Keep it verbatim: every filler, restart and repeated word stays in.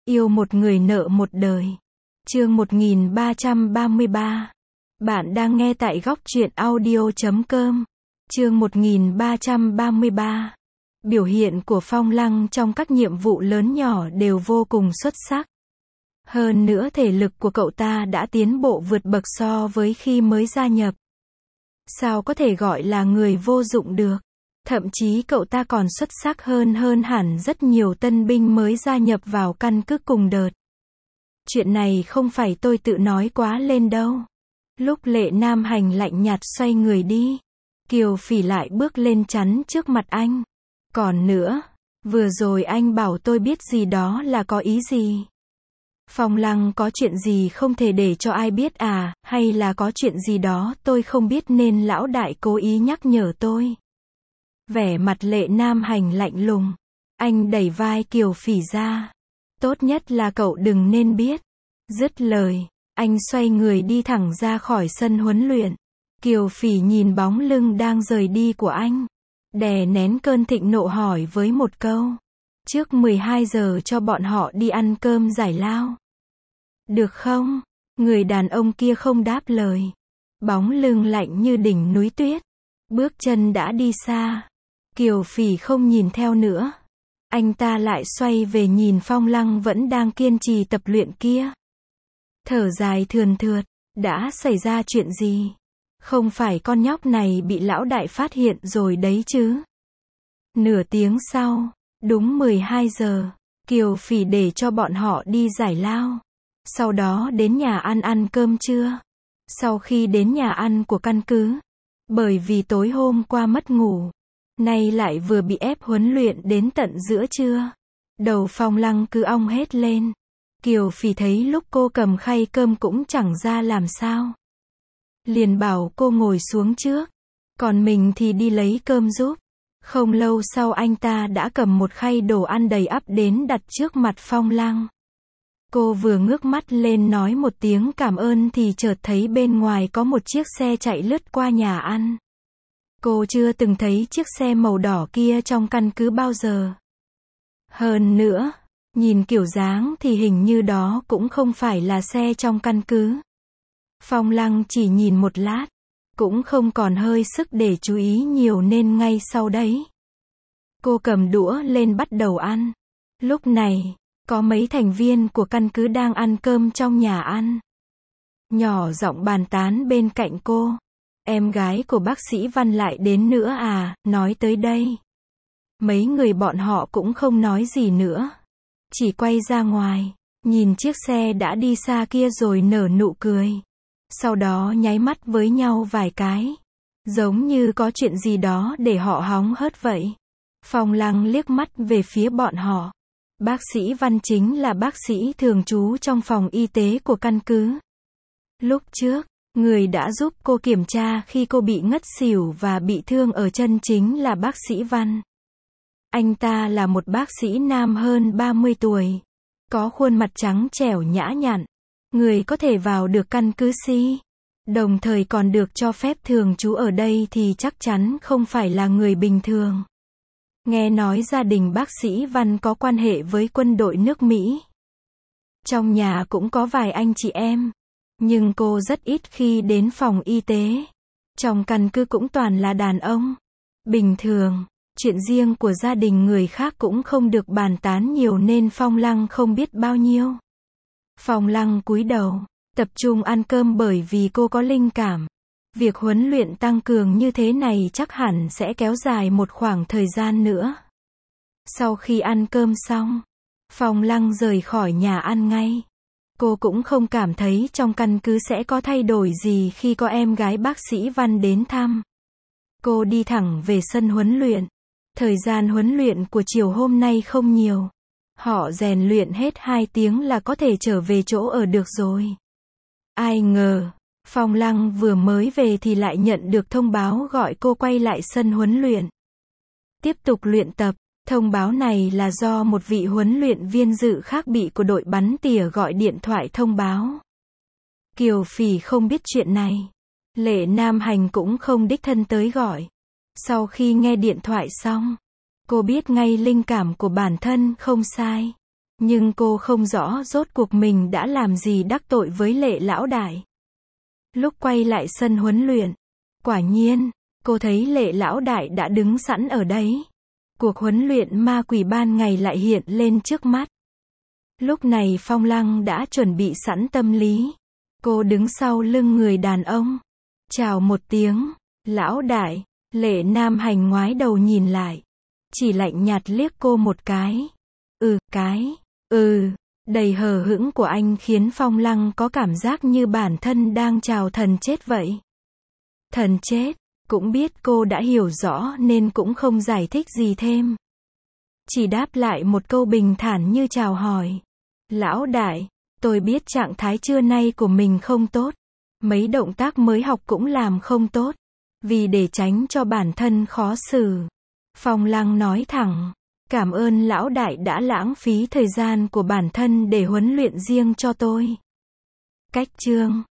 Yêu một người nợ một đời. Chương một nghìn ba trăm ba mươi ba. Bạn đang nghe tại góc truyện audio chấm com. Chương một nghìn ba trăm ba mươi ba. Biểu hiện của Phong Lăng trong các nhiệm vụ lớn nhỏ đều vô cùng xuất sắc. Hơn nữa thể lực của cậu ta đã tiến bộ vượt bậc so với khi mới gia nhập. Sao có thể gọi là người vô dụng được? Thậm chí cậu ta còn xuất sắc hơn hơn hẳn rất nhiều tân binh mới gia nhập vào căn cứ cùng đợt. Chuyện này không phải tôi tự nói quá lên đâu. Lúc Lệ Nam Hành lạnh nhạt xoay người đi, Kiều Phỉ lại bước lên chắn trước mặt anh. Còn nữa, vừa rồi anh bảo tôi biết gì đó là có ý gì? Phong Lăng có chuyện gì không thể để cho ai biết à, hay là có chuyện gì đó tôi không biết nên lão đại cố ý nhắc nhở tôi? Vẻ mặt Lệ Nam Hành lạnh lùng. Anh đẩy vai Kiều Phỉ ra. Tốt nhất là cậu đừng nên biết. Dứt lời, anh xoay người đi thẳng ra khỏi sân huấn luyện. Kiều Phỉ nhìn bóng lưng đang rời đi của anh, đè nén cơn thịnh nộ hỏi với một câu. Trước mười hai giờ cho bọn họ đi ăn cơm giải lao. Được không? Người đàn ông kia không đáp lời. Bóng lưng lạnh như đỉnh núi tuyết. Bước chân đã đi xa. Kiều Phỉ không nhìn theo nữa. Anh ta lại xoay về nhìn Phong Lăng vẫn đang kiên trì tập luyện kia. Thở dài thườn thượt. Đã xảy ra chuyện gì? Không phải con nhóc này bị lão đại phát hiện rồi đấy chứ? Nửa tiếng sau, đúng mười hai giờ, Kiều Phỉ để cho bọn họ đi giải lao. Sau đó đến nhà ăn ăn cơm trưa. Sau khi đến nhà ăn của căn cứ, bởi vì tối hôm qua mất ngủ, nay lại vừa bị ép huấn luyện đến tận giữa trưa, đầu Phong Lăng cứ ong hết lên. Kiều Phỉ thấy lúc cô cầm khay cơm cũng chẳng ra làm sao. Liền bảo cô ngồi xuống trước, còn mình thì đi lấy cơm giúp. Không lâu sau anh ta đã cầm một khay đồ ăn đầy ắp đến đặt trước mặt Phong Lăng. Cô vừa ngước mắt lên nói một tiếng cảm ơn thì chợt thấy bên ngoài có một chiếc xe chạy lướt qua nhà ăn. Cô chưa từng thấy chiếc xe màu đỏ kia trong căn cứ bao giờ. Hơn nữa, nhìn kiểu dáng thì hình như đó cũng không phải là xe trong căn cứ. Phong Lăng chỉ nhìn một lát, cũng không còn hơi sức để chú ý nhiều nên ngay sau đấy, cô cầm đũa lên bắt đầu ăn. Lúc này, có mấy thành viên của căn cứ đang ăn cơm trong nhà ăn. Nhỏ giọng bàn tán bên cạnh cô. Em gái của bác sĩ Văn lại đến nữa à, nói tới đây. Mấy người bọn họ cũng không nói gì nữa. Chỉ quay ra ngoài, nhìn chiếc xe đã đi xa kia rồi nở nụ cười. Sau đó nháy mắt với nhau vài cái. Giống như có chuyện gì đó để họ hóng hớt vậy. Phong Lăng liếc mắt về phía bọn họ. Bác sĩ Văn chính là bác sĩ thường trú trong phòng y tế của căn cứ. Lúc trước, người đã giúp cô kiểm tra khi cô bị ngất xỉu và bị thương ở chân chính là bác sĩ Văn. Anh ta là một bác sĩ nam hơn ba mươi tuổi. Có khuôn mặt trắng trẻo nhã nhặn. Người có thể vào được căn cứ Si. Đồng thời còn được cho phép thường trú ở đây thì chắc chắn không phải là người bình thường. Nghe nói gia đình bác sĩ Văn có quan hệ với quân đội nước Mỹ. Trong nhà cũng có vài anh chị em. Nhưng cô rất ít khi đến phòng y tế. Trong căn cứ cũng toàn là đàn ông. Bình thường, chuyện riêng của gia đình người khác cũng không được bàn tán nhiều nên Phong Lăng không biết bao nhiêu. Phong Lăng cúi đầu, tập trung ăn cơm bởi vì cô có linh cảm. Việc huấn luyện tăng cường như thế này chắc hẳn sẽ kéo dài một khoảng thời gian nữa. Sau khi ăn cơm xong, Phong Lăng rời khỏi nhà ăn ngay. Cô cũng không cảm thấy trong căn cứ sẽ có thay đổi gì khi có em gái bác sĩ Văn đến thăm. Cô đi thẳng về sân huấn luyện. Thời gian huấn luyện của chiều hôm nay không nhiều. Họ rèn luyện hết hai tiếng là có thể trở về chỗ ở được rồi. Ai ngờ, Phong Lăng vừa mới về thì lại nhận được thông báo gọi cô quay lại sân huấn luyện. Tiếp tục luyện tập. Thông báo này là do một vị huấn luyện viên dự khác bị của đội bắn tỉa gọi điện thoại thông báo. Kiều Phỉ không biết chuyện này. Lệ Nam Hành cũng không đích thân tới gọi. Sau khi nghe điện thoại xong, cô biết ngay linh cảm của bản thân không sai. Nhưng cô không rõ rốt cuộc mình đã làm gì đắc tội với Lệ lão đại. Lúc quay lại sân huấn luyện, quả nhiên, cô thấy Lệ lão đại đã đứng sẵn ở đấy. Cuộc huấn luyện ma quỷ ban ngày lại hiện lên trước mắt. Lúc này Phong Lăng đã chuẩn bị sẵn tâm lý. Cô đứng sau lưng người đàn ông. Chào một tiếng, lão đại. Lệ Nam Hành ngoái đầu nhìn lại. Chỉ lạnh nhạt liếc cô một cái. Ừ, cái, ừ, đầy hờ hững của anh khiến Phong Lăng có cảm giác như bản thân đang chào thần chết vậy. Thần chết, cũng biết cô đã hiểu rõ nên cũng không giải thích gì thêm. Chỉ đáp lại một câu bình thản như chào hỏi. Lão đại, tôi biết trạng thái trưa nay của mình không tốt. Mấy động tác mới học cũng làm không tốt. Vì để tránh cho bản thân khó xử. Phong Lăng nói thẳng. Cảm ơn lão đại đã lãng phí thời gian của bản thân để huấn luyện riêng cho tôi. Cách chương